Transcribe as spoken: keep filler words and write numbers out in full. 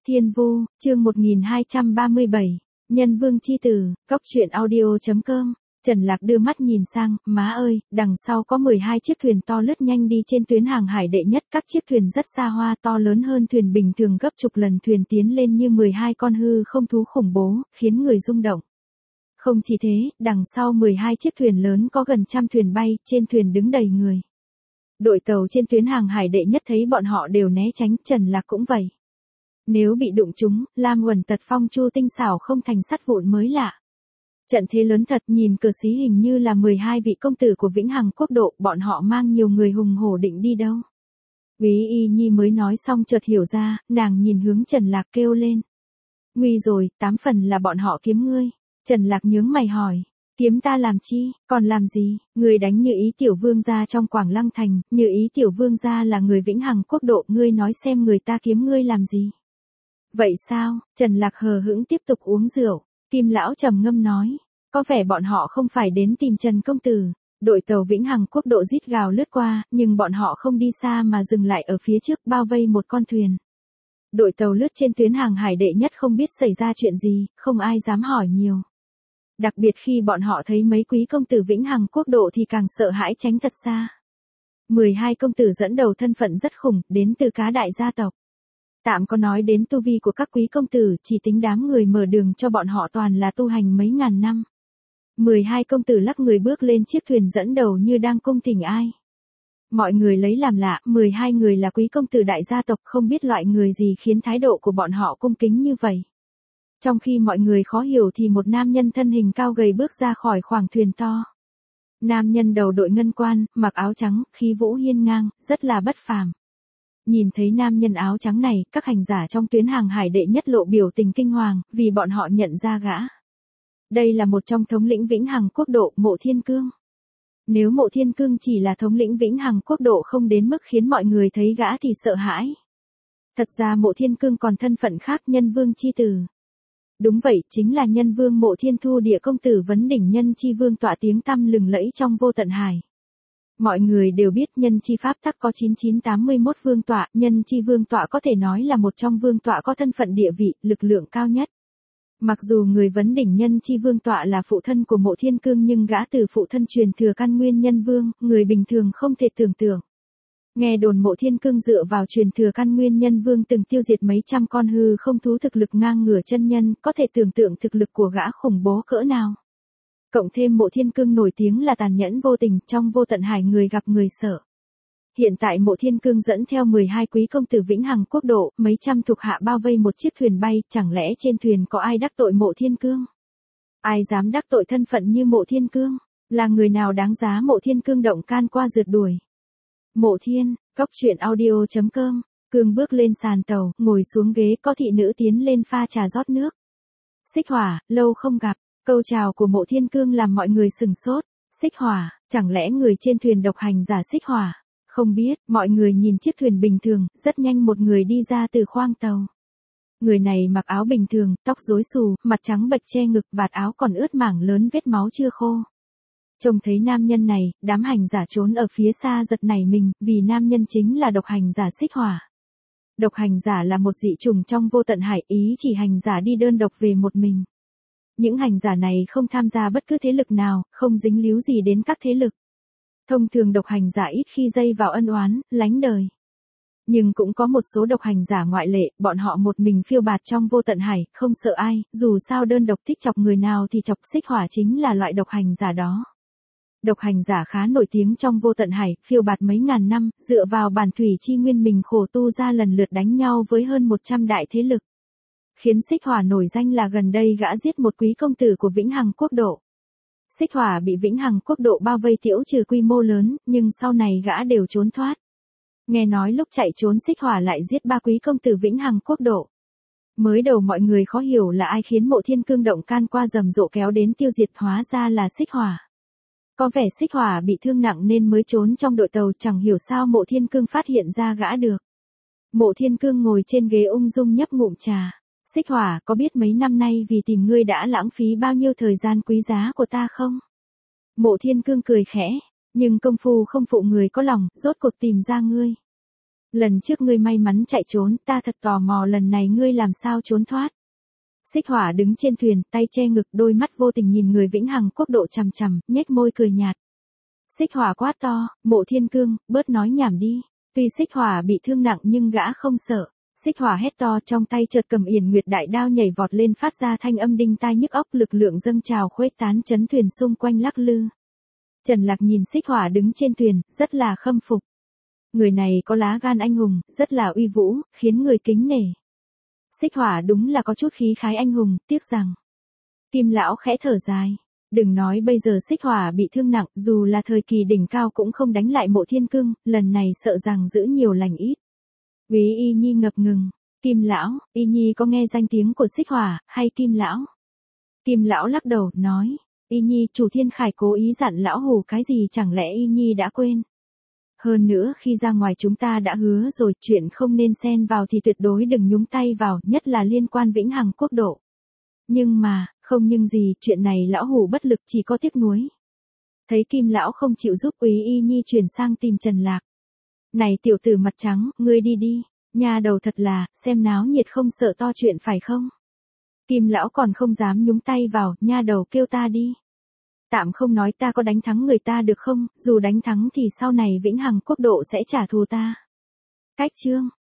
Thiên Vu, chương một nghìn hai trăm ba mươi bảy, Nhân Vương chi tử, cốc truyện audio.com. Trần Lạc đưa mắt nhìn sang, má ơi, đằng sau có mười hai chiếc thuyền to lướt nhanh đi trên tuyến hàng hải đệ nhất, các chiếc thuyền rất xa hoa, to lớn hơn thuyền bình thường gấp chục lần, thuyền tiến lên như mười hai con hư không thú khủng bố, khiến người rung động. Không chỉ thế, đằng sau mười hai chiếc thuyền lớn có gần trăm thuyền bay, trên thuyền đứng đầy người. Đội tàu trên tuyến hàng hải đệ nhất thấy bọn họ đều né tránh, Trần Lạc cũng vậy. Nếu bị đụng chúng, Lam Uẩn Tật Phong Chu tinh xảo không thành sắt vụn mới lạ. Trận thế lớn thật, nhìn cờ xí hình như là mười hai vị công tử của Vĩnh Hằng Quốc độ, bọn họ mang nhiều người hùng hổ định đi đâu. Quý Y Nhi mới nói xong chợt hiểu ra, nàng nhìn hướng Trần Lạc kêu lên. Nguy rồi, tám phần là bọn họ kiếm ngươi. Trần Lạc nhướng mày hỏi. Kiếm ta làm chi, còn làm gì, người đánh Như Ý tiểu vương gia trong Quảng Lăng Thành, Như Ý tiểu vương gia là người Vĩnh Hằng Quốc độ, ngươi nói xem người ta kiếm ngươi làm gì. Vậy sao, Trần Lạc hờ hững tiếp tục uống rượu, Kim lão trầm ngâm nói, có vẻ bọn họ không phải đến tìm Trần công tử. Đội tàu Vĩnh Hằng Quốc độ rít gào lướt qua, nhưng bọn họ không đi xa mà dừng lại ở phía trước, bao vây một con thuyền. Đội tàu lướt trên tuyến hàng hải đệ nhất không biết xảy ra chuyện gì, không ai dám hỏi nhiều. Đặc biệt khi bọn họ thấy mấy quý công tử Vĩnh Hằng Quốc độ thì càng sợ hãi tránh thật xa. mười hai công tử dẫn đầu thân phận rất khủng, đến từ cá đại gia tộc. Tạm có nói đến tu vi của các quý công tử, chỉ tính đám người mở đường cho bọn họ toàn là tu hành mấy ngàn năm. mười hai công tử lắc người bước lên chiếc thuyền dẫn đầu như đang cung thỉnh ai. Mọi người lấy làm lạ, mười hai người là quý công tử đại gia tộc, không biết loại người gì khiến thái độ của bọn họ cung kính như vậy. Trong khi mọi người khó hiểu thì một nam nhân thân hình cao gầy bước ra khỏi khoang thuyền to. Nam nhân đầu đội ngân quan, mặc áo trắng, khí vũ hiên ngang, rất là bất phàm. Nhìn thấy nam nhân áo trắng này, các hành giả trong tuyến hàng hải đệ nhất lộ biểu tình kinh hoàng, vì bọn họ nhận ra gã. Đây là một trong thống lĩnh Vĩnh Hằng Quốc độ, Mộ Thiên Cương. Nếu Mộ Thiên Cương chỉ là thống lĩnh Vĩnh Hằng Quốc độ không đến mức khiến mọi người thấy gã thì sợ hãi. Thật ra Mộ Thiên Cương còn thân phận khác, Nhân Vương chi tử. Đúng vậy, chính là Nhân Vương Mộ Thiên Thu Địa công tử vấn đỉnh Nhân Chi Vương tọa tiếng tăm lừng lẫy trong vô tận hải. Mọi người đều biết Nhân Chi pháp tắc có chín chín tám mươi mốt vương tọa, Nhân Chi Vương tọa có thể nói là một trong vương tọa có thân phận địa vị, lực lượng cao nhất. Mặc dù người vấn đỉnh Nhân Chi Vương tọa là phụ thân của Mộ Thiên Cương nhưng gã từ phụ thân truyền thừa căn nguyên Nhân Vương, người bình thường không thể tưởng tượng. Nghe đồn Mộ Thiên Cương dựa vào truyền thừa căn nguyên Nhân Vương từng tiêu diệt mấy trăm con hư không thú thực lực ngang ngửa chân nhân, có thể tưởng tượng thực lực của gã khủng bố cỡ nào. Cộng thêm Mộ Thiên Cương nổi tiếng là tàn nhẫn vô tình, trong vô tận hải người gặp người sợ. Hiện tại Mộ Thiên Cương dẫn theo mười hai quý công tử Vĩnh Hằng Quốc độ, mấy trăm thuộc hạ bao vây một chiếc thuyền bay, chẳng lẽ trên thuyền có ai đắc tội Mộ Thiên Cương? Ai dám đắc tội thân phận như Mộ Thiên Cương? Là người nào đáng giá Mộ Thiên Cương động can qua rượt đuổi? Mộ Thiên, cốc truyện audio.com, Cương bước lên sàn tàu, ngồi xuống ghế, có thị nữ tiến lên pha trà rót nước. Xích Hỏa, lâu không gặp, câu chào của Mộ Thiên Cương làm mọi người sừng sốt. Xích Hỏa, chẳng lẽ người trên thuyền độc hành giả Xích Hỏa? Không biết, mọi người nhìn chiếc thuyền bình thường, rất nhanh một người đi ra từ khoang tàu. Người này mặc áo bình thường, tóc rối xù, mặt trắng bệch che ngực, vạt áo còn ướt mảng lớn vết máu chưa khô. Trông thấy nam nhân này, đám hành giả trốn ở phía xa giật nảy mình, vì nam nhân chính là độc hành giả Xích Hỏa. Độc hành giả là một dị chủng trong vô tận hải, ý chỉ hành giả đi đơn độc về một mình. Những hành giả này không tham gia bất cứ thế lực nào, không dính líu gì đến các thế lực. Thông thường độc hành giả ít khi dây vào ân oán, lánh đời. Nhưng cũng có một số độc hành giả ngoại lệ, bọn họ một mình phiêu bạt trong vô tận hải, không sợ ai, dù sao đơn độc thích chọc người nào thì chọc. Xích Hỏa chính là loại độc hành giả đó. Độc hành giả khá nổi tiếng trong vô tận hải, phiêu bạt mấy ngàn năm, dựa vào bản thủy chi nguyên mình khổ tu ra lần lượt đánh nhau với hơn một trăm đại thế lực. Khiến Xích Hỏa nổi danh là gần đây gã giết một quý công tử của Vĩnh Hằng Quốc độ. Xích Hỏa bị Vĩnh Hằng Quốc độ bao vây tiễu trừ quy mô lớn, nhưng sau này gã đều trốn thoát. Nghe nói lúc chạy trốn Xích Hỏa lại giết ba quý công tử Vĩnh Hằng Quốc độ. Mới đầu mọi người khó hiểu là ai khiến Mộ Thiên Cương động can qua rầm rộ kéo đến tiêu diệt, hóa ra là Xích Hỏa. Có vẻ Xích Hỏa bị thương nặng nên mới trốn trong đội tàu, chẳng hiểu sao Mộ Thiên Cương phát hiện ra gã được. Mộ Thiên Cương ngồi trên ghế ung dung nhấp ngụm trà. Xích Hỏa, có biết mấy năm nay vì tìm ngươi đã lãng phí bao nhiêu thời gian quý giá của ta không? Mộ Thiên Cương cười khẽ, nhưng công phu không phụ người có lòng, rốt cuộc tìm ra ngươi. Lần trước ngươi may mắn chạy trốn, ta thật tò mò lần này ngươi làm sao trốn thoát. Xích Hỏa đứng trên thuyền, tay che ngực, đôi mắt vô tình nhìn người Vĩnh Hằng Quốc độ chằm chằm, nhếch môi cười nhạt. Xích Hỏa quát to, Mộ Thiên Cương, bớt nói nhảm đi. Tuy Xích Hỏa bị thương nặng nhưng gã không sợ. Xích Hỏa hét to, trong tay chợt cầm Yển Nguyệt đại đao nhảy vọt lên, phát ra thanh âm đinh tai nhức óc, lực lượng dâng trào khuếch tán, chấn thuyền xung quanh lắc lư. Trần Lạc nhìn Xích Hỏa đứng trên thuyền, rất là khâm phục. Người này có lá gan anh hùng, rất là uy vũ, khiến người kính nể. Xích Hỏa đúng là có chút khí khái anh hùng, tiếc rằng. Kim lão khẽ thở dài. Đừng nói bây giờ Xích Hỏa bị thương nặng, dù là thời kỳ đỉnh cao cũng không đánh lại Mộ Thiên Cương, lần này sợ rằng giữ nhiều lành ít. Úy Y Nhi ngập ngừng. Kim lão, Y Nhi có nghe danh tiếng của Xích Hỏa, hay Kim lão? Kim lão lắc đầu, nói. Y Nhi, chủ Thiên Khải cố ý dặn lão hù cái gì, chẳng lẽ Y Nhi đã quên? Hơn nữa khi ra ngoài chúng ta đã hứa rồi, chuyện không nên xen vào thì tuyệt đối đừng nhúng tay vào, nhất là liên quan Vĩnh Hằng Quốc độ. Nhưng mà, không nhưng gì, chuyện này lão hù bất lực, chỉ có tiếc nuối. Thấy Kim lão không chịu giúp, Úy Y Nhi chuyển sang tìm Trần Lạc. Này tiểu tử mặt trắng, ngươi đi đi, nha đầu thật là, xem náo nhiệt không sợ to chuyện phải không? Kim lão còn không dám nhúng tay vào, nha đầu kêu ta đi. Tạm không nói ta có đánh thắng người ta được không, dù đánh thắng thì sau này Vĩnh Hằng Quốc độ sẽ trả thù ta. Cách chương